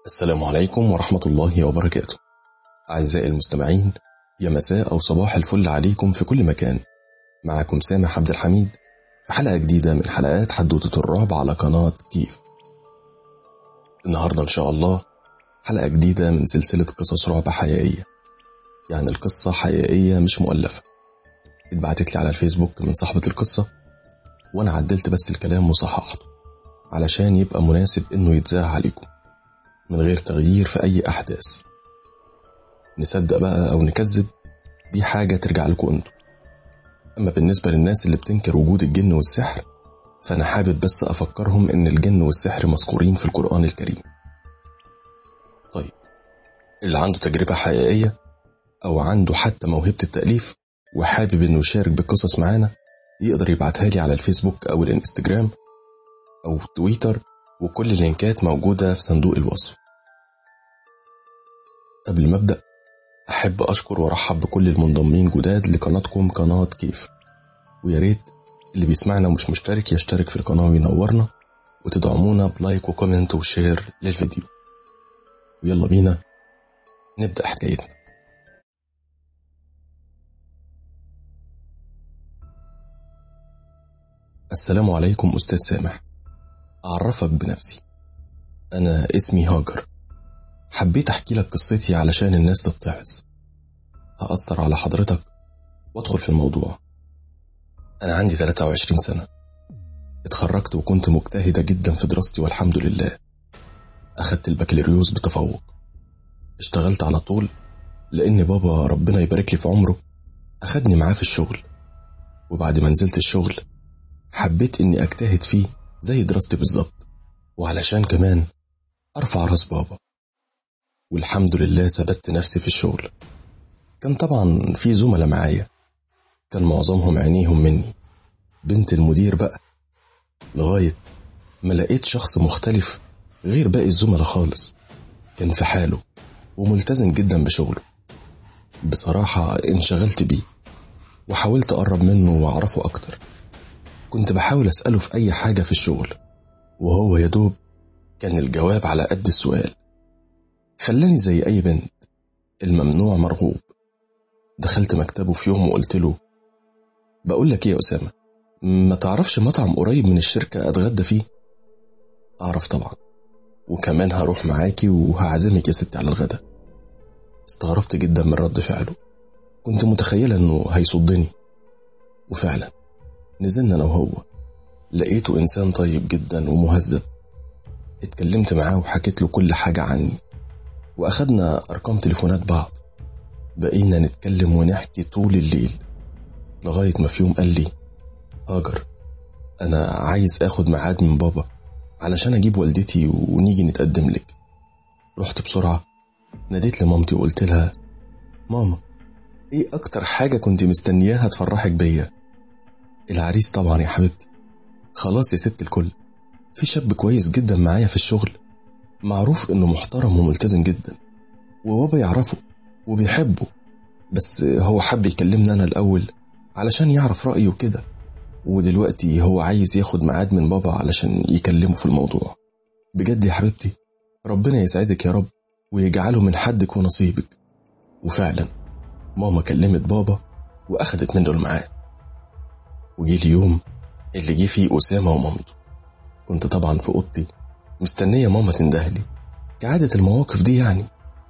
السلام عليكم ورحمة الله وبركاته. أعزائي المستمعين، يا مساء أو صباح الفل عليكم في كل مكان. معكم سامح عبد الحميد في حلقة جديدة من حلقات حدوتة الرعب على قناة كيف. النهاردة إن شاء الله حلقة جديدة من سلسلة قصص رعب حقيقية، يعني القصة حقيقية مش مؤلفة. اتبعتت لي على الفيسبوك من صاحبة القصة، وأنا عدلت بس الكلام وصححته علشان يبقى مناسب إنه يتذاع عليكم من غير تغيير في أي أحداث. نصدق بقى أو نكذب دي حاجة ترجع لكم أنتم. أما بالنسبة للناس اللي بتنكر وجود الجن والسحر، فأنا حابب بس أفكرهم إن الجن والسحر مذكورين في القرآن الكريم. طيب، اللي عنده تجربة حقيقية أو عنده حتى موهبة التأليف وحابب إنه يشارك بقصص معانا، يقدر يبعتها لي على الفيسبوك أو الانستجرام أو تويتر، وكل اللينكات موجودة في صندوق الوصف. قبل ما أبدأ، أحب أشكر وأرحب بكل المنضمين جداد لقناتكم قناة كيف، وياريت اللي بيسمعنا ومش مشترك يشترك في القناة وينورنا، وتدعمونا بلايك وكومنت وشير للفيديو. ويلا بينا نبدأ حكايتنا. السلام عليكم أستاذ سامح، أعرفك بنفسي، أنا اسمي هاجر. حبيت أحكي لك قصتي علشان الناس تتعظ. هأثر على حضرتك وادخل في الموضوع. أنا عندي 23 سنة، اتخرجت وكنت مجتهدة جدا في دراستي والحمد لله. أخدت البكالوريوس بتفوق. اشتغلت على طول لأن بابا ربنا يبارك لي في عمره أخدني معاه في الشغل، وبعد ما نزلت الشغل حبيت إني أجتهد فيه زي دراستي بالظبط، وعلشان كمان أرفع راس بابا. والحمد لله ثبت نفسي في الشغل. كان طبعا في زملاء معايا، كان معظمهم عينيهم مني، بنت المدير بقى، لغاية ما لقيت شخص مختلف غير باقي الزملاء خالص. كان في حاله وملتزم جدا بشغله. بصراحة انشغلت بيه وحاولت أقرب منه وأعرفه أكتر. كنت بحاول أسأله في أي حاجة في الشغل، وهو يدوب كان الجواب على قد السؤال. خلاني زي أي بنت، الممنوع مرغوب. دخلت مكتبه في يوم وقلت له: بقول لك إيه يا أسامة، ما تعرفش مطعم قريب من الشركة أتغدى فيه؟ أعرف طبعا، وكمان هروح معاكي وهعزمك يا ستي على الغدا. استغربت جدا من رد فعله، كنت متخيلة أنه هيصدني. وفعلا نزلنا أنا وهو. لقيته إنسان طيب جدا ومهذب. اتكلمت معاه وحكيت له كل حاجة عني، وأخدنا أرقام تليفونات بعض. بقينا نتكلم ونحكي طول الليل، لغاية ما في يوم قال لي: هاجر، أنا عايز أخد ميعاد من بابا علشان أجيب والدتي ونيجي نتقدم لك. رحت بسرعة ناديت لمامتي وقلت لها: ماما، إيه أكتر حاجة كنت مستنياها تفرحك بيا؟ العريس طبعا يا حبيبتي. خلاص يا ست الكل، في شاب كويس جدا معايا في الشغل، معروف إنه محترم وملتزم جدا، وبابا يعرفه وبيحبه، بس هو حب يكلمنا أنا الأول علشان يعرف رأيه وكده، ودلوقتي هو عايز ياخد ميعاد من بابا علشان يكلمه في الموضوع. بجد يا حبيبتي، ربنا يسعدك يا رب ويجعله من حدك ونصيبك. وفعلا ماما كلمت بابا وأخدت منه الميعاد. وجي اليوم اللي جه فيه أسامة ومامته. كنت طبعا في أوضتي مستنية ماما تندهلي كعادة المواقف دي يعني.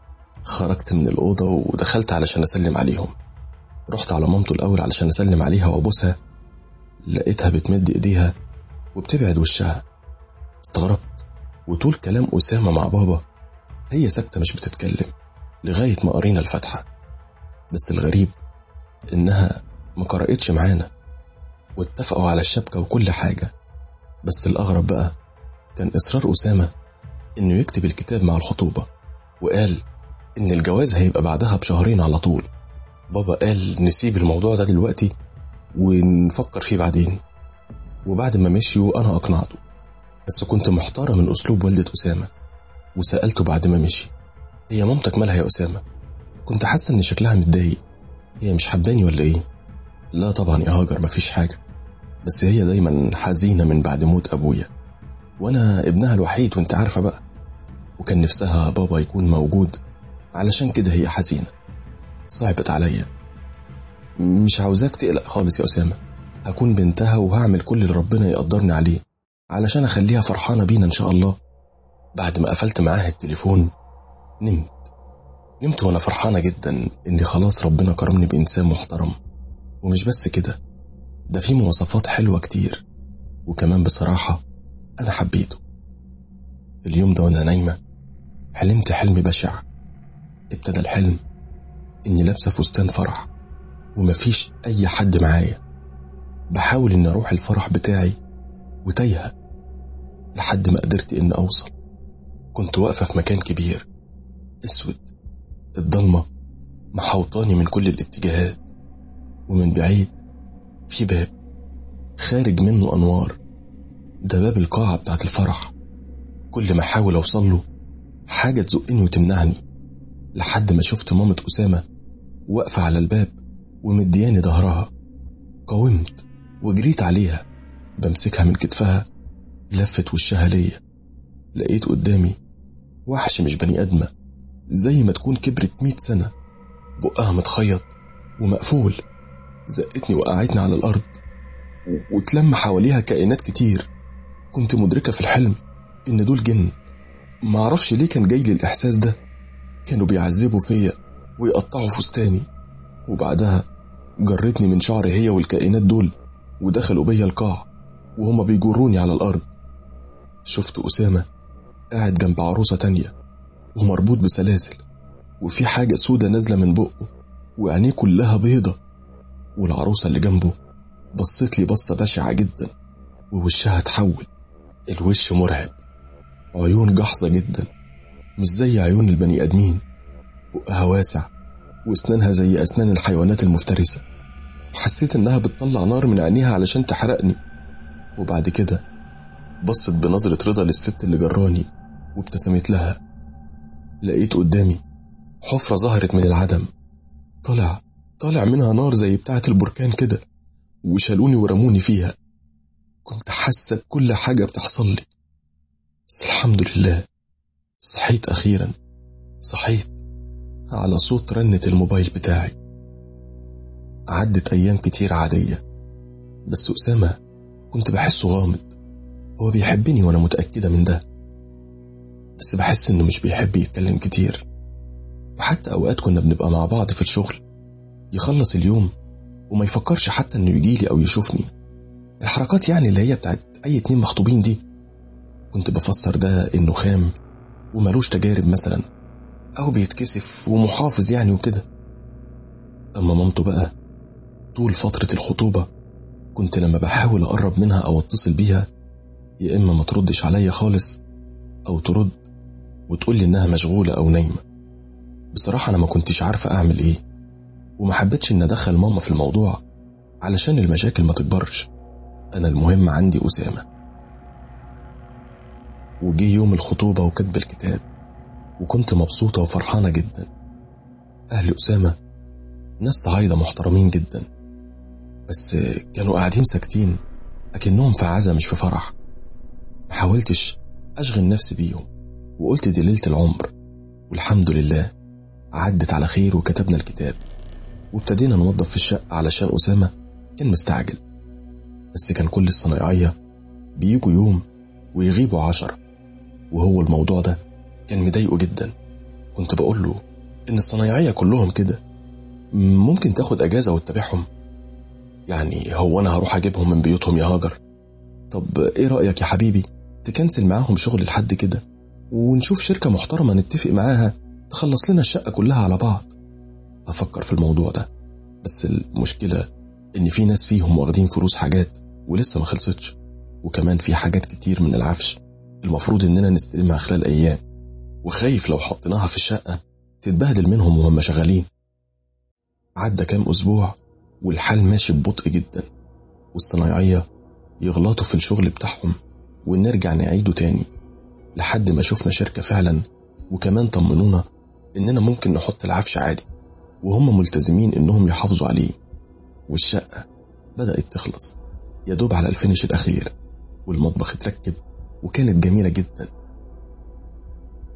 خرجت من الأوضة ودخلت علشان أسلم عليهم. رحت على مامته الأول علشان أسلم عليها وأبوسها. لقيتها بتمد إيديها وبتبعد وشها. استغربت، وطول كلام أسامة مع بابا هي ساكتة مش بتتكلم لغاية ما قرينا الفاتحة. بس الغريب إنها ما قرأتش معانا، واتفقوا على الشبكة وكل حاجة. بس الأغرب بقى كان إصرار أسامة إنه يكتب الكتاب مع الخطوبة، وقال إن الجواز هيبقى بعدها بشهرين على طول. بابا قال نسيب الموضوع ده دلوقتي ونفكر فيه بعدين. وبعد ما مشيوا أنا أقنعته، بس كنت محتارة من أسلوب والدة أسامة، وسألته بعد ما مشي: هي مامتك مالها يا أسامة؟ كنت حاسة إن شكلها متضايق، هي مش حباني ولا إيه؟ لا طبعا يا هاجر، مفيش حاجة، بس هي دايما حزينة من بعد موت أبويا، وأنا ابنها الوحيد وانت عارفة بقى. وكان نفسها بابا يكون موجود، علشان كده هي حزينة. صعبت عليا. مش عاوزاك تقلق خالص يا أسامة، هكون بنتها وهعمل كل اللي ربنا يقدرني عليه علشان أخليها فرحانة بينا إن شاء الله. بعد ما قفلت معاها التليفون نمت وأنا فرحانة جدا إني خلاص ربنا كرمني بإنسان محترم. ومش بس كده، ده فيه مواصفات حلوة كتير، وكمان بصراحة أنا حبيته. في اليوم ده وأنا نايمة حلمت حلم بشع. ابتدى الحلم إني لابسة فستان فرح ومفيش أي حد معايا، بحاول إني أروح الفرح بتاعي وتايهة لحد ما قدرت إني أوصل. كنت واقفة في مكان كبير أسود، الضلمة محوطاني من كل الاتجاهات، ومن بعيد في باب خارج منه أنوار. ده باب القاعة بتاعت الفرح. كل ما أحاول أوصل له حاجة تزقني وتمنعني، لحد ما شفت مامة أسامة واقفة على الباب ومدياني ظهرها. قاومت وجريت عليها، بمسكها من كتفها، لفت وشها ليا. لقيت قدامي وحش مش بني آدمة، زي ما تكون كبرت 100 سنة، بقها متخيط ومقفول. زقتني وقعتني على الأرض، وتلم حواليها كائنات كتير. كنت مدركة في الحلم إن دول جن. معرفش ليه كان جاي لي الإحساس ده. كانوا بيعذبوا فيا ويقطعوا فستاني، وبعدها جرتني من شعري هي والكائنات دول، ودخلوا بيا القاع وهما بيجروني على الأرض. شفت أسامة قاعد جنب عروسة تانية ومربوط بسلاسل، وفي حاجة سودة نازلة من بقه وعينيه كلها بيضة. والعروسة اللي جنبه بصت لي بصة بشعة جدا، ووشها اتحول. الوش مرعب، عيون جحظة جدا مش زي عيون البني آدمين، بقها واسع واسنانها زي أسنان الحيوانات المفترسة. حسيت إنها بتطلع نار من عينيها علشان تحرقني. وبعد كده بصت بنظرة رضا للست اللي جراني وابتسمت لها. لقيت قدامي حفرة ظهرت من العدم، طالع منها نار زي بتاعة البركان كده، وشالوني ورموني فيها. كنت حاسة بكل حاجة بتحصل لي، بس الحمد لله صحيت أخيرا. صحيت على صوت رنة الموبايل بتاعي. عدت أيام كتير عادية، بس أسامة كنت بحسه غامض. هو بيحبني وأنا متأكدة من ده، بس بحس إنه مش بيحب يتكلم كتير. وحتى أوقات كنا بنبقى مع بعض في الشغل، يخلص اليوم وما يفكرش حتى إنه يجيلي أو يشوفني. الحركات يعني اللي هي بتاعت أي 2 مخطوبين دي. كنت بفسر ده إنه خام ومالوش تجارب مثلا، أو بيتكسف ومحافظ يعني وكده. أما مامته بقى، طول فترة الخطوبة كنت لما بحاول أقرب منها أو أتصل بيها، يا إما ما تردش عليا خالص، أو ترد وتقول لي إنها مشغولة أو نايمة. بصراحة أنا ما كنتش عارفة أعمل إيه، وما حبيتش إن أدخل ماما في الموضوع علشان المشاكل ما تكبرش. أنا المهم عندي أسامة. وجي يوم الخطوبة وكتب الكتاب، وكنت مبسوطة وفرحانة جدا. أهل أسامة ناس صعايدة محترمين جدا، بس كانوا قاعدين ساكتين أكنهم في عزا مش في فرح. محاولتش أشغل نفسي بيهم، وقلت دي ليلة العمر. والحمد لله عدت على خير، وكتبنا الكتاب وابتدينا نوظف في الشقة علشان أسامة كان مستعجل. بس كان كل الصنايعية بيجوا يوم ويغيبوا 10، وهو الموضوع ده كان مضايقه جدا. كنت بقول له إن الصنايعية كلهم كده، ممكن تاخد أجازة وتتابعهم؟ يعني هو أنا هروح أجيبهم من بيوتهم يا هاجر؟ طب إيه رأيك يا حبيبي تكنسل معاهم شغل لحد كده، ونشوف شركة محترمة نتفق معاها تخلص لنا الشقة كلها على بعض؟ أفكر في الموضوع ده، بس المشكلة إن في ناس فيهم واخدين فلوس حاجات ولسه ما خلصتش، وكمان في حاجات كتير من العفش المفروض إننا نستلمها خلال أيام، وخايف لو حطيناها في الشقة تتبهدل منهم وهم شغالين. عدى كام أسبوع والحال ماشي ببطء جدا، والصنايعية يغلطوا في الشغل بتاعهم ونرجع نعيده تاني، لحد ما شفنا شركة فعلا، وكمان طمنونا إننا ممكن نحط العفش عادي، وهم ملتزمين إنهم يحافظوا عليه. والشقة بدأت تخلص يدوب على الفينش الأخير، والمطبخ اتركب وكانت جميلة جدا.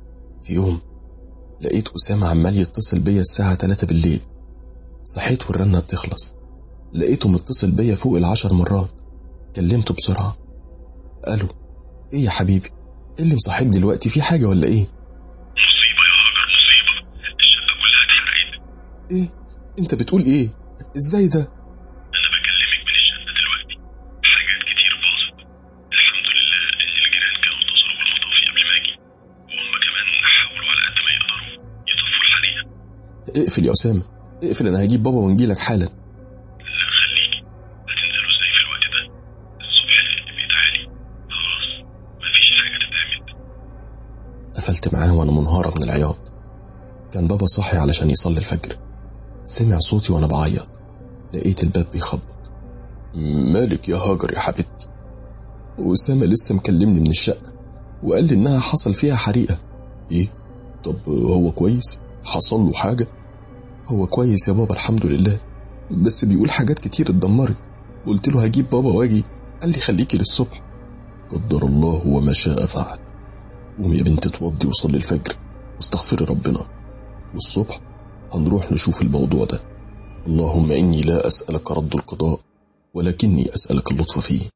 في يوم لقيت أسامة عمال يتصل بيا الساعة 3 بالليل. صحيت والرنة بتخلص، لقيته متصل بيا فوق 10 مرات. كلمته بسرعة. قالوا ايه يا حبيبي؟ ايه اللي مصحيك دلوقتي؟ في حاجة ولا ايه؟ مصيبة يا هاجر، مصيبة. الشقة كلها اتحرقت. ايه؟ انت بتقول ايه؟ ازاي ده؟ أنا بكلمك من الشقة دلوقتي، حاجات كتير باظت. الحمد لله إن الجيران كانوا اتصلوا بالمطافي قبل ما أجي، وهم كمان حاولوا على قد ما يقدروا يطفوا الحريقة. اقفل يا أسامة، اقفل، انا هجيب بابا ونجيلك حالا. لا خليكي، هتنزلوا ازاي في الوقت ده؟ الصبح البيت عالي، خلاص مفيش حاجة تتعمل. قفلت معاه وانا منهارة من العياط. كان بابا صاحي علشان يصلي الفجر. سمع صوتي وانا بعيط. لقيت الباب بيخبط. مالك يا هاجر يا حبيبتي؟ وأسامة لسه مكلمني من الشقة وقال لي انها حصل فيها حريقة. ايه؟ طب هو كويس؟ حصل له حاجة؟ هو كويس يا بابا الحمد لله، بس بيقول حاجات كتير اتدمرت. قلت له هجيب بابا واجي، قال لي خليكي للصبح. قدر الله وما شاء فعل. قومي يا بنت اتوضي وصلي الفجر واستغفري ربنا، والصبح هنروح نشوف الموضوع ده. اللهم إني لا أسألك رد القضاء ولكني أسألك اللطف فيه.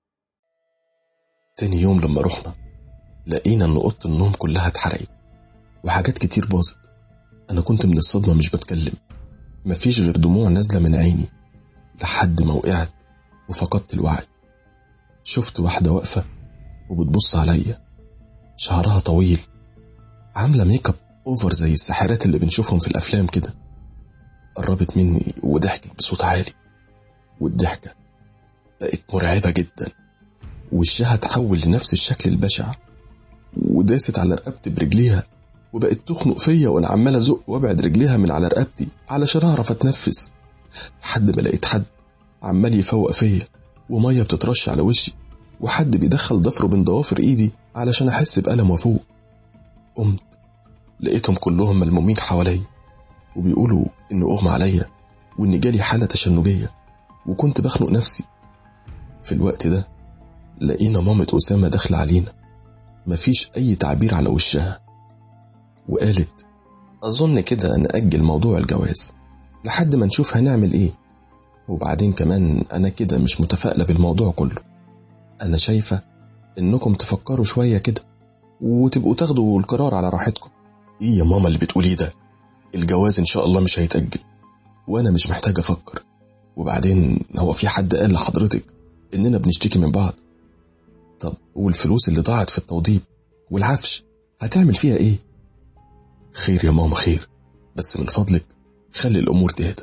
تاني يوم لما رحنا لقينا ان اوضه النوم كلها اتحرقت وحاجات كتير باظت. انا كنت من الصدمه مش بتكلم، مفيش غير دموع نازله من عيني لحد ما وقعت وفقدت الوعي. شفت واحده واقفه وبتبص عليا، شعرها طويل، عامله ميك اب اوفر زي الساحرات اللي بنشوفهم في الافلام كده. قربت مني وضحكت بصوت عالي، والضحكه بقت مرعبه جدا. وشها تحول لنفس الشكل البشع، وداست على رقبتي برجليها وبقت تخنق فيا وانا عمال ازق وابعد رجليها من على رقبتي علشان اعرف اتنفس، لحد ما لقيت حد عمال يفوق فيا وميه بتترش على وشي، وحد بيدخل ضفره بين ضوافر ايدي علشان احس بألم وافوق. قمت لقيتهم كلهم ملمومين حواليا وبيقولوا ان اغمى عليا وان جالي حاله تشنجيه وكنت بخنق نفسي. في الوقت ده لقينا مامة أسامة داخله علينا، مفيش اي تعبير على وشها، وقالت اظن كده نأجل موضوع الجواز لحد ما نشوف هنعمل ايه. وبعدين كمان انا كده مش متفائلة بالموضوع كله، انا شايفة انكم تفكروا شوية كده وتبقوا تاخدوا القرار على راحتكم. ايه يا ماما اللي بتقوليه ده؟ الجواز ان شاء الله مش هيتأجل وانا مش محتاج افكر. وبعدين هو في حد قال لحضرتك اننا بنشتكي من بعض؟ طب والفلوس اللي ضاعت في التوضيب والعفش هتعمل فيها ايه؟ خير يا ماما خير، بس من فضلك خلي الامور تهدى.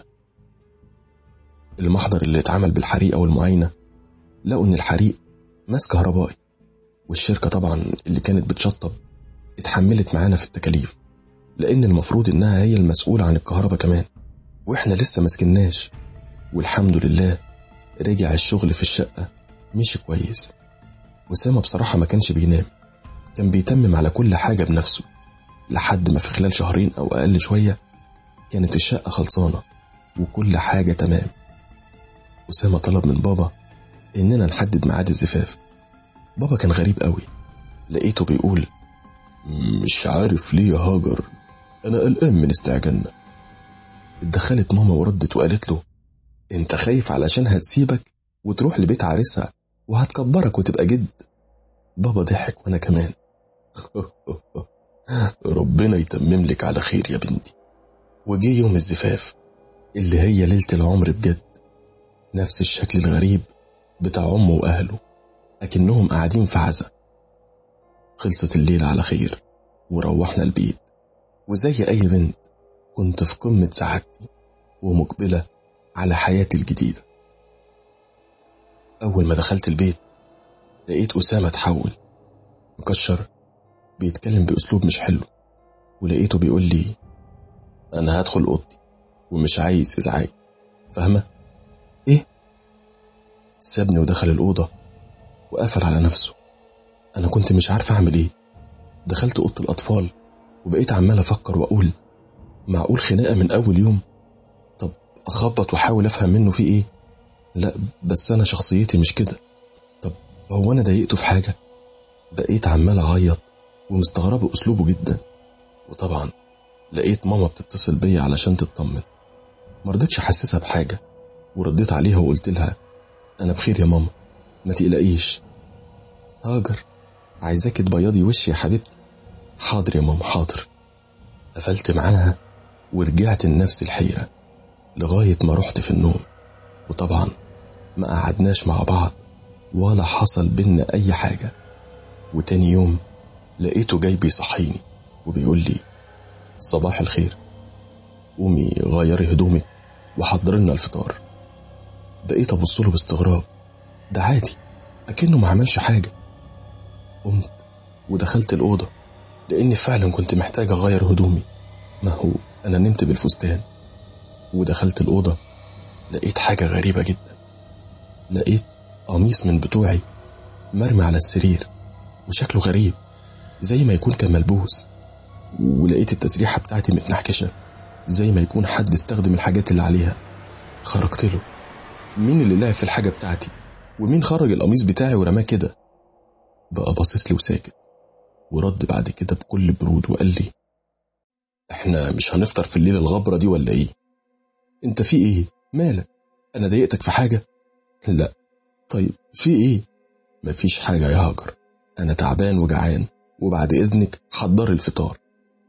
المحضر اللي اتعمل بالحريقة والمعاينة لقوا ان الحريق ماس كهربائي، والشركة طبعا اللي كانت بتشطب اتحملت معانا في التكاليف، لان المفروض انها هي المسؤولة عن الكهرباء كمان، واحنا لسه مسكناش. والحمد لله رجع الشغل في الشقة مش كويس. أسامة بصراحة ما كانش بينام، كان بيتمم على كل حاجة بنفسه، لحد ما في خلال شهرين أو أقل شوية كانت الشقة خلصانة وكل حاجة تمام. أسامة طلب من بابا إننا نحدد ميعاد الزفاف. بابا كان غريب قوي، لقيته بيقول مش عارف ليه يا هاجر، أنا قلقان من استعجالنا. اتدخلت ماما وردت وقالت له انت خايف علشان هتسيبك وتروح لبيت عريسها وهتكبرك وتبقى جد. بابا ضحك وانا كمان. ربنا يتمم لك على خير يا بنتي. وجي يوم الزفاف اللي هي ليلة العمر بجد، نفس الشكل الغريب بتاع أمه وأهله أكنهم قاعدين في عزا. خلصت الليلة على خير وروحنا البيت، وزي أي بنت كنت في قمة سعادتي ومقبلة على حياتي الجديدة. أول ما دخلت البيت لقيت أسامة تحول مكشر، بيتكلم بأسلوب مش حلو، ولقيته بيقول لي أنا هدخل أوضتي ومش عايز إزعاج، فاهمة؟ إيه؟ سابني ودخل الأوضة وقفل على نفسه. أنا كنت مش عارف أعمل إيه. دخلت أوضة الأطفال وبقيت عمال أفكر وأقول معقول خناقة من أول يوم؟ طب أخبط وأحاول أفهم منه في إيه؟ لا بس أنا شخصيتي مش كده. طب هو أنا ضايقته في حاجة؟ بقيت عمال أعيط ومستغربة أسلوبه جدا، وطبعا لقيت ماما بتتصل بيا علشان تطمن. مرضتش احسسها بحاجة ورديت عليها وقلت لها انا بخير يا ماما، ما تقلقيش. هاجر عايزاكي تبيضي وشي يا حبيبتي. حاضر يا ماما حاضر. قفلت معاها ورجعت لنفس الحيرة لغاية ما رحت في النوم، وطبعا ما قعدناش مع بعض ولا حصل بينا اي حاجة. وتاني يوم لقيته جاي بيصحيني وبيقول لي صباح الخير، قومي غيري هدومك وحضري لنا الفطار. بقيت ابصله باستغراب، ده عادي اكنه ما عملش حاجة. قمت ودخلت الأوضة لاني فعلا كنت محتاج اغير هدومي، ما هو انا نمت بالفستان. ودخلت الأوضة لقيت حاجة غريبة جدا، لقيت قميص من بتوعي مرمي على السرير وشكله غريب زي ما يكون كان ملبوس، ولقيت التسريحة بتاعتي متنحكشة زي ما يكون حد استخدم الحاجات اللي عليها. خرجت له، مين اللي لعب في الحاجة بتاعتي ومين خرج القميص بتاعي ورماه كده؟ بقى باصص لي وساكت، ورد بعد كده بكل برود وقال لي احنا مش هنفطر في الليلة الغبرة دي ولا ايه؟ انت في ايه؟ مالك؟ انا ضايقتك في حاجة؟ لا. طيب في ايه؟ مفيش حاجة يا هاجر، انا تعبان وجعان، وبعد اذنك حضر الفطار.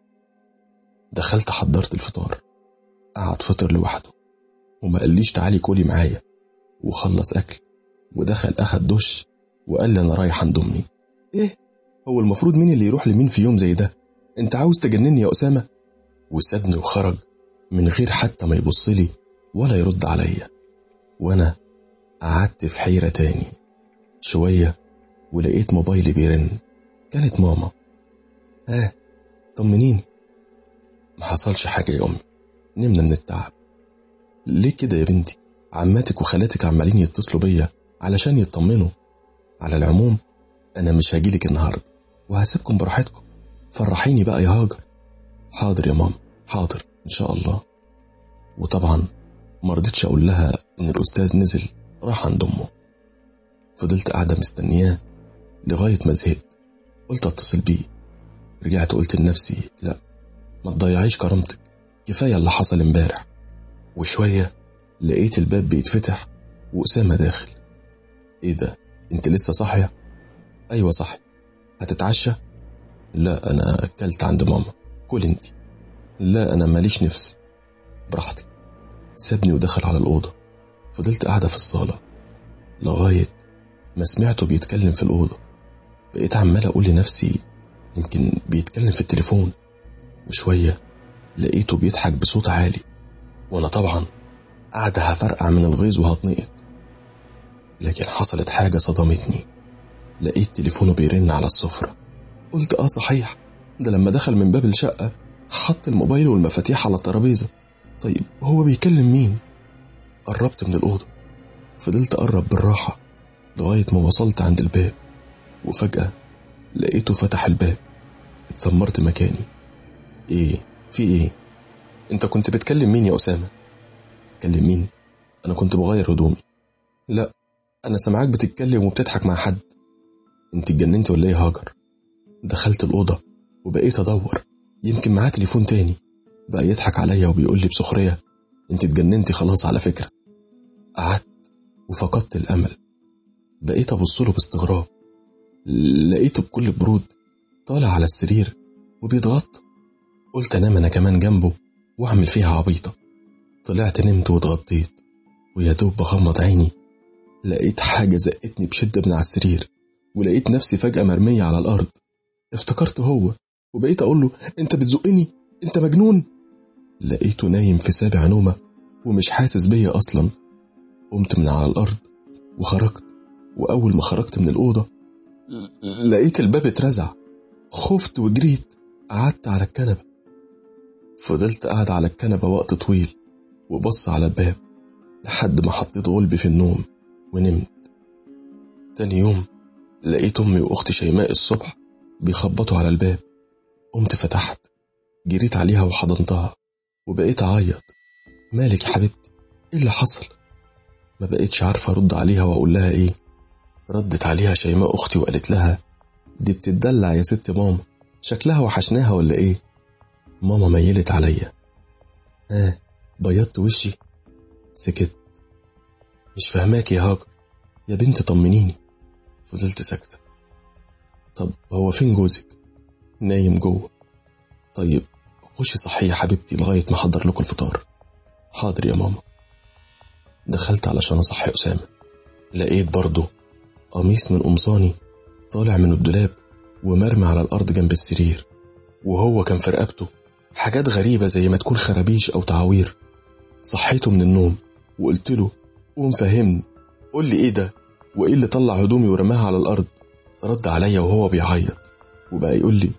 دخلت حضرت الفطار، قعد فطر لوحده وما قاليش تعالي كولي معايا، وخلص اكل ودخل اخد دش وقال لي انا رايح عند امي. ايه هو المفروض مين اللي يروح لمين في يوم زي ده؟ انت عاوز تجنني يا اسامة؟ وسابني وخرج من غير حتى ما يبص لي ولا يرد عليا. وانا قعدت في حيرة تاني شوية ولقيت موبايلي بيرن، كانت ماما. طمنيني. ما حصلش حاجة يا امي، نمنا من التعب. ليه كده يا بنتي؟ عماتك وخالاتك عمالين يتصلوا بيا علشان يطمنوا. على العموم انا مش هجيلك النهاردة وهسيبكم براحتكم، فرحيني بقى يا هاجر. حاضر يا ماما حاضر ان شاء الله. وطبعا مرضتش اقول لها ان الاستاذ نزل راح عند امه. فضلت قاعدة مستنياه لغاية ما زهقت، قلت اتصل بيه. رجعت قلت لنفسي لا، ما تضيعيش كرامتك، كفاية اللي حصل امبارح. وشوية لقيت الباب بيتفتح وأسامة داخل. ايه ده؟ انت لسه صاحية؟ ايوه صاحي. هتتعشى؟ لا انا اكلت عند ماما، كل انت. لا انا ماليش نفس. براحتك. سابني ودخل على الأوضة. فضلت قاعدة في الصالة لغاية ما سمعته بيتكلم في الأوضة. بقيت عمال أقول لنفسي يمكن بيتكلم في التليفون. وشوية لقيته بيضحك بصوت عالي، وأنا طبعا قاعدة هفرقع من الغيظ وهتنقط. لكن حصلت حاجة صدمتني، لقيت تليفونه بيرن على السفرة. قلت صحيح، ده لما دخل من باب الشقة حط الموبايل والمفاتيح على الترابيزة. طيب هو بيكلم مين؟ قربت من الأوضة، فضلت أقرب بالراحة لغاية ما وصلت عند الباب، وفجأة لقيته فتح الباب. اتسمرت مكاني. ايه في ايه؟ انت كنت بتكلم مين يا أسامة؟ كلم مين؟ انا كنت بغير هدومي. لا انا سمعك بتتكلم وبتضحك مع حد. انت اتجننت ولا ايه يا هاجر؟ دخلت الأوضة وبقيت أدور يمكن معاه تليفون تاني. بقى يضحك عليا وبيقول لي بسخرية انت اتجننتي خلاص على فكرة. قعدت وفقدت الأمل. بقيت أبصله باستغراب، لقيته بكل برود طالع على السرير وبيتغطى. قلت انام انا كمان جنبه واعمل فيها عبيطة. طلعت نمت واتغطيت، ويا دوب بغمض عيني لقيت حاجة زقتني بشدة من على السرير، ولقيت نفسي فجأة مرمية على الأرض. افتكرت هو وبقيت أقول له انت بتزقني، انت مجنون. لقيته نايم في سابع نومة ومش حاسس بيا أصلا. قمت من على الأرض وخرجت، وأول ما خرجت من الأوضة لقيت الباب اترزع. خفت وجريت، قعدت على الكنبة. فضلت قاعد على الكنبة وقت طويل وبص على الباب لحد ما حطيت غلبي في النوم ونمت. تاني يوم لقيت أمي وأختي شيماء الصبح بيخبطوا على الباب. قمت فتحت، جريت عليها وحضنتها وبقيت أعيط. مالك يا حبيبتي؟ إيه اللي حصل؟ ما بقيتش عارفة أرد عليها وأقول لها إيه. ردت عليها شيماء أختي وقالت لها دي بتدلع يا ست ماما، شكلها وحشناها ولا إيه؟ ماما ميلت عليا. بيضت وشي. سكت. مش فهماك يا هاجر، يا بنت طمنيني. فضلت ساكتة. طب هو فين جوزك؟ نايم جوه. طيب خشي صحي يا حبيبتي لغاية ما احضر لكم الفطار. حاضر يا ماما. دخلت علشان اصحي أسامة. لقيت برضه قميص من قمصاني طالع من الدولاب ومرمي على الأرض جنب السرير، وهو كان في رقبته حاجات غريبة زي ما تكون خرابيش أو تعاوير. صحيته من النوم وقلت له قوم فهمني، قول لي ايه ده وايه اللي طلع هدومي ورماها على الأرض. رد عليا وهو بيعيط وبقى يقول لي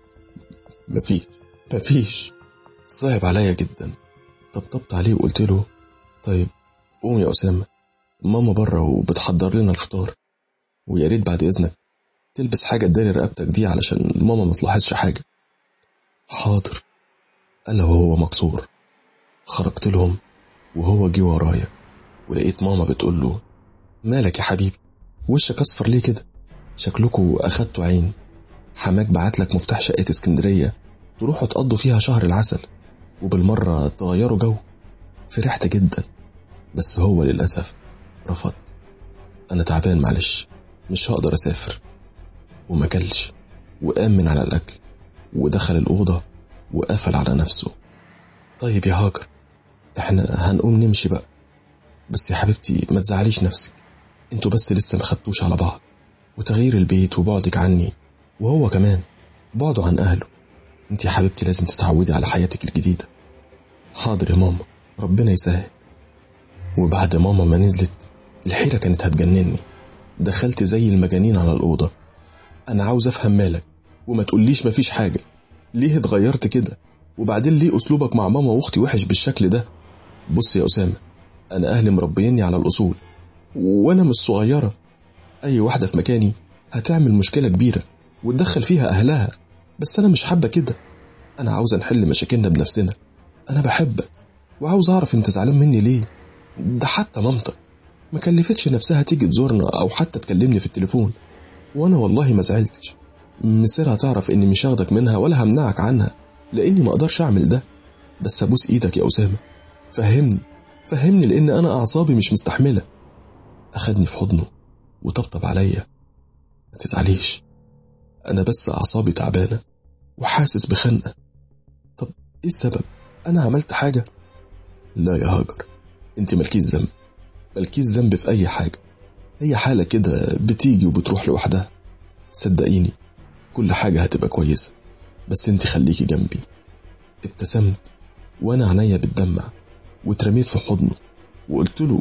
مفيش. صعب عليا جدا. طبطبت عليه وقلت له طيب قوم يا أسامة، ماما بره وبتحضر لنا الفطار، ويا ريت بعد إذنك تلبس حاجة تداري رقبتك دي علشان ماما ما تلاحظش حاجة. حاضر. قال وهو مكسور. خرجت لهم وهو جه ورايا، ولقيت ماما بتقول له مالك يا حبيبي، وشك اصفر ليه كده؟ شكلكوا اخدتوا عين. حماك بعتلك مفتاح شقة اسكندرية تروحوا تقضوا فيها شهر العسل وبالمرة تغيروا جو. فرحت جدا، بس هو للأسف رفض. أنا تعبان معلش، مش هقدر أسافر. وما كلش وقام من على الأكل ودخل الأوضة وقفل على نفسه. طيب يا هاجر احنا هنقوم نمشي بقى، بس يا حبيبتي ما تزعليش نفسك، انتوا بس لسه ما خدتوش على بعض، وتغيير البيت وبعدك عني وهو كمان بعده عن أهله. انت يا حبيبتي لازم تتعودي على حياتك الجديدة. حاضر يا ماما، ربنا يسهل. وبعد ماما ما نزلت الحيرة كانت هتجنني. دخلت زي المجانين على الأوضة. أنا عاوز أفهم مالك وما تقوليش مفيش حاجة. ليه اتغيرت كده؟ وبعدين ليه أسلوبك مع ماما وأختي وحش بالشكل ده؟ بص يا أسامة، أنا أهلي مربيني على الأصول، وأنا مش صغيرة. أي واحدة في مكاني هتعمل مشكلة كبيرة وتدخل فيها أهلها، بس أنا مش حابة كده. أنا عاوز نحل مشاكلنا بنفسنا. أنا بحبك وعاوز أعرف أنت زعلان مني ليه. ده حتى مامتك ما كلفتش نفسها تيجي تزورنا أو حتى تكلمني في التليفون، وأنا والله ما زعلتش. مصيرها تعرف إني مش هاخدك منها ولا همنعك عنها، لأني ما أقدرش أعمل ده. بس أبوس إيدك يا أسامة، فهمني لأن أنا أعصابي مش مستحملة. أخدني في حضنه وطبطب عليا. ما تزعليش، أنا بس أعصابي تعبانة وحاسس بخنقة. طب إيه السبب؟ أنا عملت حاجة؟ لا يا هاجر، أنت مالكيش ذنب في أي حاجة. هي حالة كده بتيجي وبتروح لوحدها. صدقيني كل حاجة هتبقى كويسة، بس أنت خليكي جنبي. ابتسمت وأنا عينيا بتدمع واترميت في حضنه وقلت له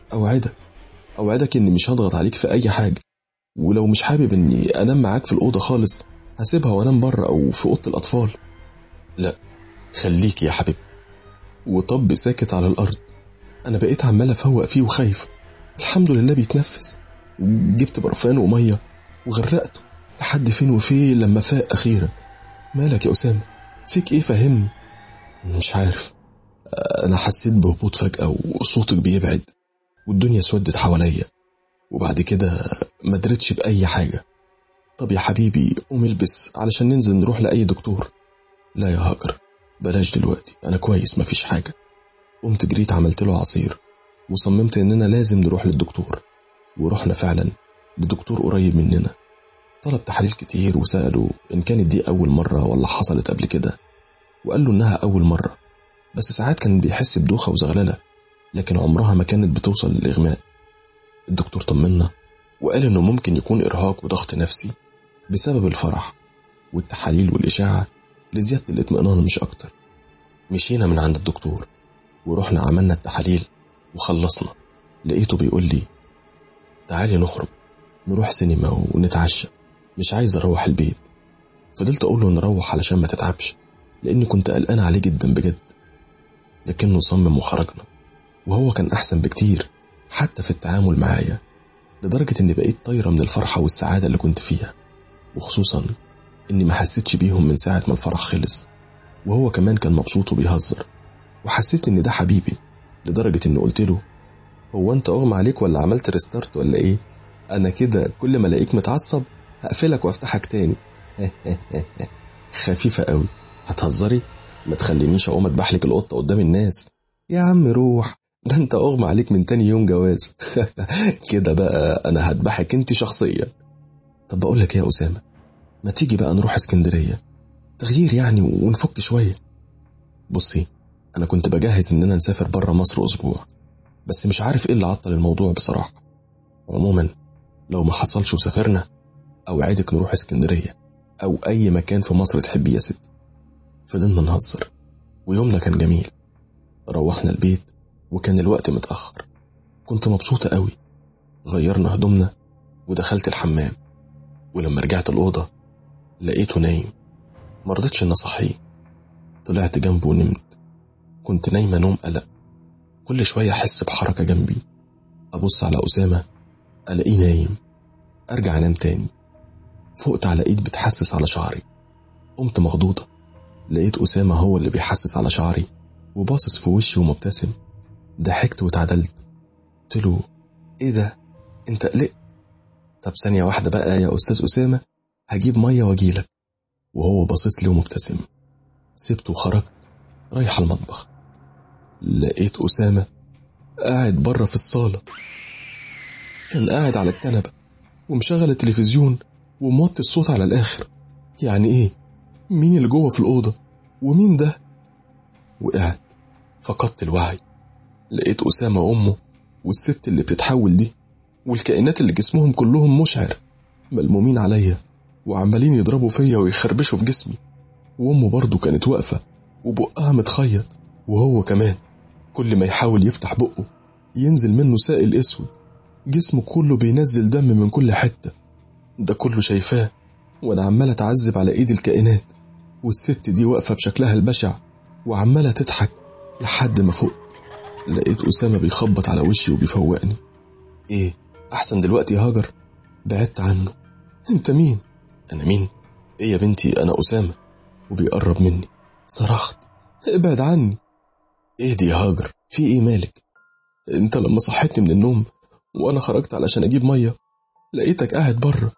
أوعدك إني مش هضغط عليك في أي حاجة، ولو مش حابب إني أنام معاك في الأوضة خالص هسيبها وأنام بره أو في أوضة الأطفال. لا خليكي يا حبيبتي. وطب ساكت على الأرض. أنا بقيت عمال أفوق فيه وخايف. الحمد لله بيتنفس. جبت برفان ومية وغرقته لحد فين وفين لما فاق أخيرا. مالك يا أسامة؟ فيك إيه؟ فهمني. مش عارف، أنا حسيت بهبوط فجأة وصوتك بيبعد والدنيا سودت حواليا، وبعد كده ما درتش بأي حاجة. طب يا حبيبي قوم البس علشان ننزل نروح لأي دكتور. لا يا هاجر بلاش دلوقتي، أنا كويس مفيش حاجة. قمت جريت عملت له عصير وصممت إننا لازم نروح للدكتور. ورحنا فعلا لدكتور قريب مننا. طلب تحاليل كتير وسأله إن كانت دي أول مرة ولا حصلت قبل كده، وقال له إنها أول مرة، بس ساعات كان بيحس بدوخة وزغللة لكن عمرها ما كانت بتوصل للإغماء. الدكتور طمنا وقال إنه ممكن يكون إرهاق وضغط نفسي بسبب الفرح والتحاليل والإشاعة لزيادة الاطمئنان مش أكتر. مشينا من عند الدكتور ورحنا عملنا التحاليل وخلصنا. لقيته بيقول لي تعالي نخرج نروح سينما ونتعشى، مش عايز أروح البيت. فضلت أقول له نروح علشان ما تتعبش لأني كنت قلقان عليه جدا بجد، لكنه صمم وخرجنا. وهو كان أحسن بكتير حتى في التعامل معايا، لدرجة إني بقيت طايرة من الفرحة والسعادة اللي كنت فيها، وخصوصا إني ما حسيتش بيهم من ساعة ما الفرح خلص. وهو كمان كان مبسوط وبيهزر، وحسيت إن ده حبيبي، لدرجة إني قلت له هو أنت أغمى عليك ولا عملت ريستارت ولا إيه؟ أنا كده كل ما ألاقيك متعصب هقفلك وافتحك تاني. خفيفة قوي. هتهزري؟ ما تخلينيش اقوم اذبحلك القطة قدام الناس. يا عم روح، ده انت اغمى عليك من تاني يوم جواز. كده بقى انا هذبحك انت شخصيا. طب بقولك يا أسامة، ما تيجي بقى نروح اسكندرية، تغيير يعني ونفك شوية. بصي، انا كنت بجهز اننا نسافر برا مصر اسبوع، بس مش عارف ايه اللي عطل الموضوع بصراحة. عموما لو ما حصلش وسافرنا، اوعدك نروح اسكندرية او اي مكان في مصر تحبيه يا ست. فضلنا نهزر ويومنا كان جميل. روحنا البيت وكان الوقت متأخر، كنت مبسوطة قوي. غيرنا هدومنا ودخلت الحمام، ولما رجعت الأوضة لقيته نايم. مرضتش ان اصحيه، طلعت جنبه ونمت. كنت نايمة نوم قلق، كل شوية احس بحركة جنبي، ابص على أسامة الاقيه نايم، ارجع انام تاني. فقت على ايد بتحسس على شعري، قمت مخضوضة، لقيت أسامة هو اللي بيحسس على شعري وباصص في وشي ومبتسم. ضحكت واتعدلت، قلت له ايه ده، انت قلقت؟ طب ثانية واحدة بقى يا أستاذ أسامة، هجيب مية واجيلك. وهو باصص لي ومبتسم. سبته وخرجت رايح المطبخ، لقيت أسامة قاعد بره في الصالة. كان قاعد على الكنبة ومشغل التلفزيون وموطي الصوت على الآخر. يعني ايه؟ مين اللي جوه في الأوضة؟ ومين ده؟ وقعت، فقدت الوعي. لقيت أسامة وأمه والست اللي بتتحول دي والكائنات اللي جسمهم كلهم مشعر ملمومين عليا وعمالين يضربوا فيا ويخربشوا في جسمي. وأمه برضو كانت واقفة وبقها متخيط، وهو كمان كل ما يحاول يفتح بقه ينزل منه سائل اسود، جسمه كله بينزل دم من كل حتة. ده كله شايفاه وانا عمالة اتعذب على ايد الكائنات، والست دي واقفة بشكلها البشع وعمالة تضحك. لحد ما فوق لقيت أسامة بيخبط على وشي وبيفوقني. ايه احسن دلوقتي يا هاجر؟ بعدت عنه. انت مين؟ انا مين؟ ايه يا بنتي، انا أسامة. وبيقرب مني. صرخت ابعد عني. ايه دي يا هاجر، في ايه مالك؟ انت لما صحتني من النوم وانا خرجت علشان اجيب مية لقيتك قاعد بره.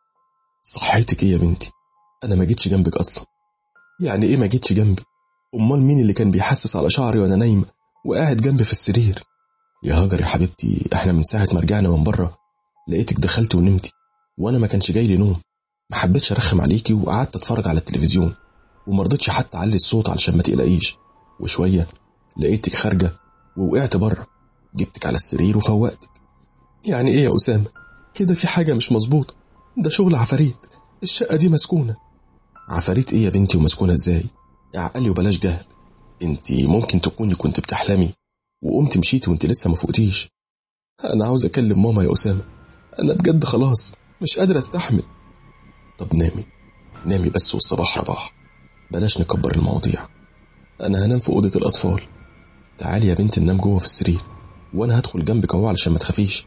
صحيتك ايه يا بنتي؟ انا ما جيتش جنبك اصلا. يعني ايه ما جيتش جنبي؟ امال مين اللي كان بيحسس على شعري وانا نايمة وقاعد جنبي في السرير؟ يا هاجر يا حبيبتي، احنا من ساعة ما رجعنا من بره لقيتك دخلت ونمتي، وانا ما كانش جاي لي نوم. ما حبيتش ارخم عليكي وقعدت اتفرج على التلفزيون، ومرضتش حتى اعلي الصوت علشان ما تقلقيش. وشوية لقيتك خارجة ووقعت بره، جبتك على السرير وفوقتك. يعني ايه يا أسامة؟ كده في حاجة مش مظبوطة، ده شغل عفاريت، الشقة دي مسكونة. عفاريت ايه يا بنتي ومسكونة ازاي؟ اعقلي وبلاش جهل. انتي ممكن تكوني كنت بتحلمي وقمت مشيتي وانت لسه ما فوقتيش. انا عاوز اكلم ماما يا أسامة، انا بجد خلاص مش قادر استحمل. طب نامي نامي بس، والصباح رباح، بلاش نكبر المواضيع. انا هنام في أوضة الأطفال. تعالي يا بنتي ننام جوه في السرير، وانا هدخل جنبك اهو علشان ما تخافيش.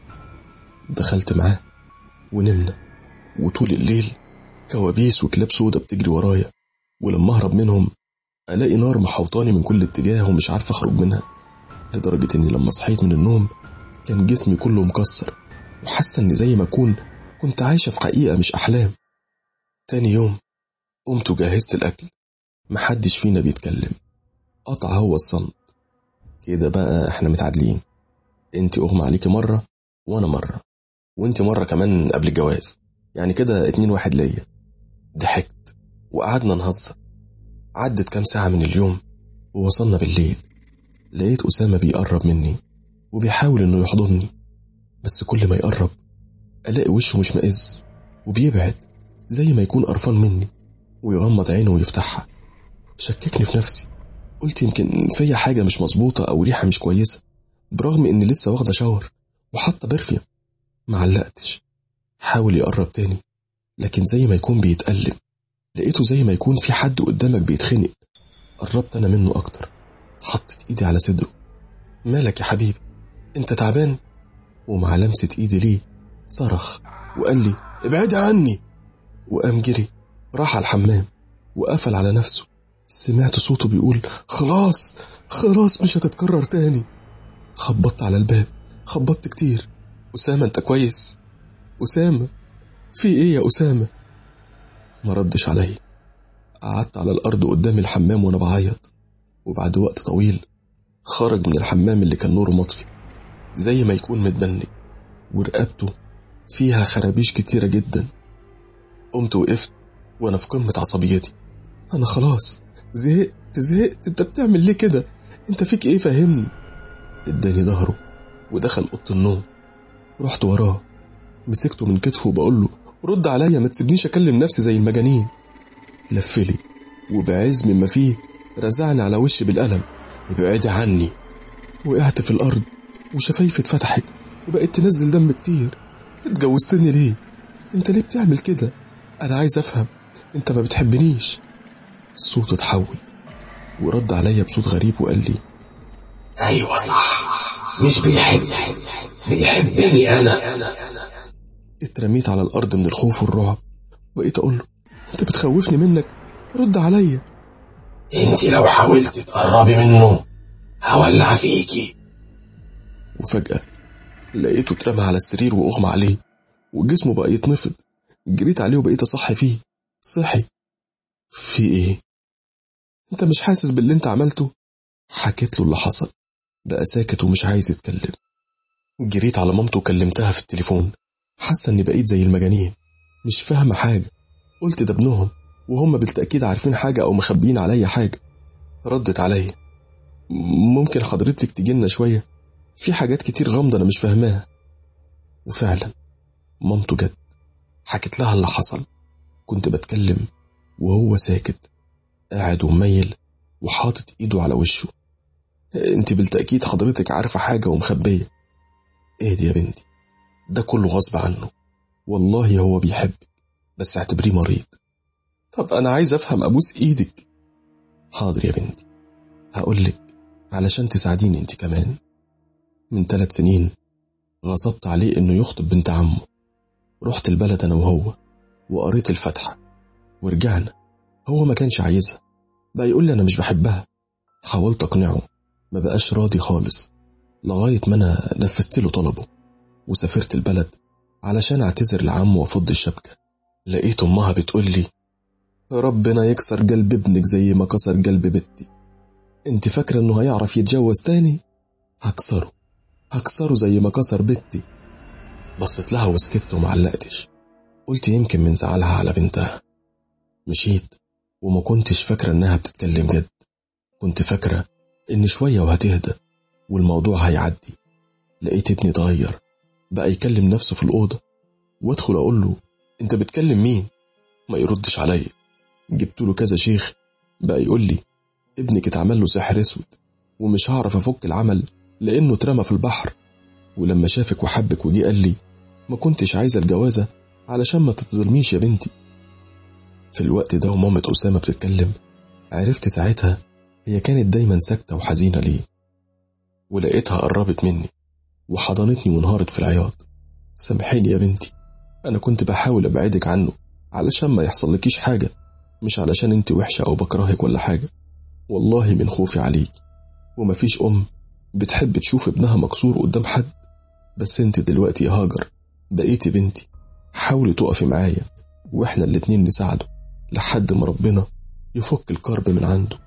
دخلت معاه ونمنا، وطول الليل كوابيس وكلاب سودة بتجري ورايا، ولما اهرب منهم الاقي نار محوطاني من كل اتجاه ومش عارف اخرج منها. لدرجة اني لما صحيت من النوم كان جسمي كله مكسر، وحاسة اني زي ما كنت عايشة في حقيقة مش احلام. تاني يوم قمت وجهزت الاكل، محدش فينا بيتكلم، قطع هو الصمت. كده بقى احنا متعادلين، انتي اغمى عليكي مرة وانا مرة، وانتي مرة كمان قبل الجواز، يعني كده 2-1 ليا. ضحكت وقعدنا نهزر. عدت كام ساعة من اليوم ووصلنا بالليل. لقيت أسامة بيقرب مني وبيحاول انه يحضني، بس كل ما يقرب الاقي وشه مش مئز وبيبعد زي ما يكون قرفان مني، ويغمض عينه ويفتحها. شككني في نفسي، قلت يمكن فيا حاجة مش مظبوطة او ريحة مش كويسة، برغم اني لسه واخدة شاور وحاطة برفيوم. معلقتش. حاول يقرب تاني، لكن زي ما يكون بيتألم. لقيته زي ما يكون في حد قدامك بيتخنق. قربت انا منه اكتر، حطت ايدي على صدره. مالك يا حبيبي، انت تعبان؟ ومع لمسة ايدي ليه صرخ وقال لي ابعدي عني، وقام جري راح على الحمام وقفل على نفسه. سمعت صوته بيقول خلاص خلاص مش هتتكرر تاني. خبطت على الباب، خبطت كتير. أسامة انت كويس؟ أسامة في ايه يا أسامة؟ ما ردش علي. قعدت على الأرض قدام الحمام وأنا بعيط، وبعد وقت طويل خرج من الحمام اللي كان نوره مطفي زي ما يكون متبني، ورقبته فيها خرابيش كتيرة جدا. قمت وقفت وأنا في قمة عصبيتي. أنا خلاص زهقت، أنت بتعمل ليه كده؟ أنت فيك إيه؟ فهمني. اداني ظهره ودخل أوضة النوم. رحت وراه، مسكته من كتفه وبقول له رد عليا، ما تسيبنيش أكلم نفسي زي المجانين. لفلي وبعزم ما فيه رزعني على وشي بالقلم. ابعدي عني. وقعت في الأرض وشفايفي اتفتحت وبقيت تنزل دم كتير. اتجوزتني ليه؟ انت ليه بتعمل كده؟ انا عايز افهم، انت ما بتحبنيش؟ صوته اتحول ورد عليا بصوت غريب وقال لي ايوه صح، مش بيحبني انا. اترميت على الارض من الخوف والرعب. بقيت اقول له انت بتخوفني منك، رد عليا. انت لو حاولت تقربي منه هولع فيكي. وفجأة لقيته اترمى على السرير واغمى عليه وجسمه بقى يتنفض. جريت عليه وبقيت اصحي فيه. صحي. في ايه؟ انت مش حاسس باللي انت عملته؟ حكيت له اللي حصل. بقى ساكت ومش عايز يتكلم. جريت على مامته وكلمتها في التليفون. حاسه اني بقيت زي المجانين، مش فاهمه حاجه. قلت ده ابنهم وهم بالتأكيد عارفين حاجه او مخبيين عليا حاجه. ردت عليا ممكن حضرتك تجيلنا شويه، في حاجات كتير غامضه انا مش فاهماها. وفعلا مامته جت، حكت لها اللي حصل. كنت بتكلم وهو ساكت، قاعد وميل وحاطط ايده على وشه. انت بالتأكيد حضرتك عارفة حاجة ومخبية. ايه دي يا بنتي؟ ده كله غصب عنه، والله هو بيحبك، بس اعتبريه مريض. طب انا عايز افهم، ابوس ايدك. حاضر يا بنتي، هقولك علشان تساعديني انت كمان. من 3 سنين غصبت عليه انه يخطب بنت عمه. رحت البلد انا وهو وقريت الفاتحة ورجعنا. هو ما كانش عايزها، بقى يقول لي انا مش بحبها. حاولت اقنعه، ما بقاش راضي خالص، لغاية ما انا نفذت له طلبه وسافرت البلد علشان اعتذر لعمه وافض الشبكة. لقيت امها بتقول لي ربنا يكسر قلب ابنك زي ما كسر قلب بنتي. انت فاكرة انه هيعرف يتجوز تاني؟ هكسره زي ما كسر بنتي. بصيت لها وسكت ومعلقتش. قلت يمكن من زعلها على بنتها. مشيت وما كنتش فاكرة انها بتتكلم جد. كنت فاكرة ان شوية وهتهدى والموضوع هيعدي. لقيت ابني اتغير، بقى يكلم نفسه في الأوضة، وادخل اقول له انت بتكلم مين؟ ما يردش عليا. جبت له كذا شيخ، بقى يقول لي ابنك اتعمل له سحر اسود ومش هعرف افك العمل لانه اترمى في البحر. ولما شافك وحبك وجي قال لي ما كنتش عايزة الجوازة علشان ما تتظلميش يا بنتي. في الوقت ده ومامة أسامة بتتكلم، عرفت ساعتها هي كانت دايما ساكتة وحزينة ليه. ولقيتها قربت مني وحضنتني وانهارت في العياط. سامحيني يا بنتي، أنا كنت بحاول أبعدك عنه علشان ما يحصل لكيش حاجة، مش علشان انت وحشة أو بكرهك ولا حاجة، والله من خوفي عليك. ومفيش أم بتحب تشوف ابنها مكسور قدام حد. بس انت دلوقتي يا هاجر بقيتي بنتي، حاولي تقفي معايا واحنا الاتنين نساعده لحد ما ربنا يفك الكرب من عنده.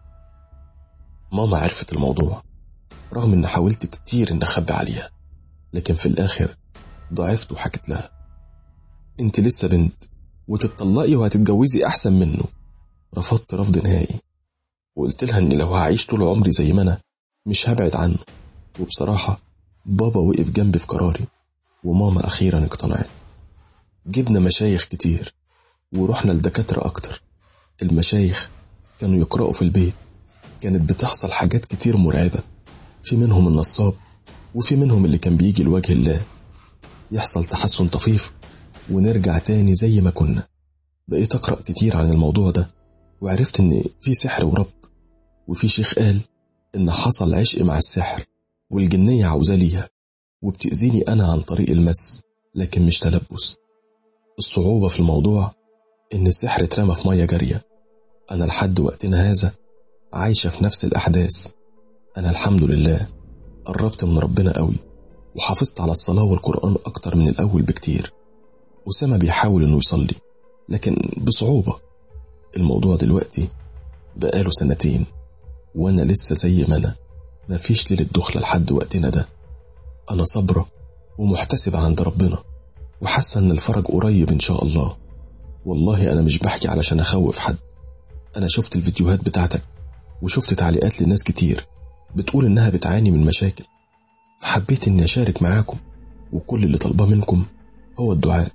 ماما عرفت الموضوع رغم ان حاولت كتير ان اخبي عليها، لكن في الاخر ضعفت وحكت لها انت لسه بنت وتتطلقي وهتتجوزي احسن منه. رفضت رفض نهائي وقلت لها اني لو هعيش طول عمري زي ما انا مش هبعد عنه. وبصراحة بابا وقف جنبي في قراري وماما اخيرا اقتنعت. جبنا مشايخ كتير ورحنا لدكاترة اكتر. المشايخ كانوا يقرأوا في البيت، كانت بتحصل حاجات كتير مرعبة، في منهم النصاب وفي منهم اللي كان بيجي لوجه الله. يحصل تحسن طفيف ونرجع تاني زي ما كنا. بقيت أقرأ كتير عن الموضوع ده وعرفت ان في سحر وربط، وفي شيخ قال ان حصل عشق مع السحر والجنية عاوزة ليها وبتأذيني انا عن طريق المس لكن مش تلبس. الصعوبة في الموضوع ان السحر اترمى في مية جارية. انا لحد وقتنا هذا عايشة في نفس الأحداث. أنا الحمد لله قربت من ربنا قوي وحافظت على الصلاة والقرآن أكتر من الأول بكتير. أسامة بيحاول إنه يصلي لكن بصعوبة. الموضوع دلوقتي بقاله 2 وأنا لسه زي ما أنا، مفيش ليلة دخلة لحد وقتنا ده. أنا صبرة ومحتسبة عند ربنا، وحاسة إن الفرج قريب إن شاء الله. والله أنا مش بحكي علشان أخوف حد، أنا شفت الفيديوهات بتاعتك وشفت تعليقات لناس كتير بتقول إنها بتعاني من مشاكل، فحبيت إني أشارك معاكم، وكل اللي طلبه منكم هو الدعاء.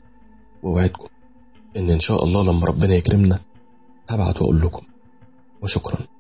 ووعدكم إن شاء الله لما ربنا يكرمنا هبعت وأقول لكم. وشكرا.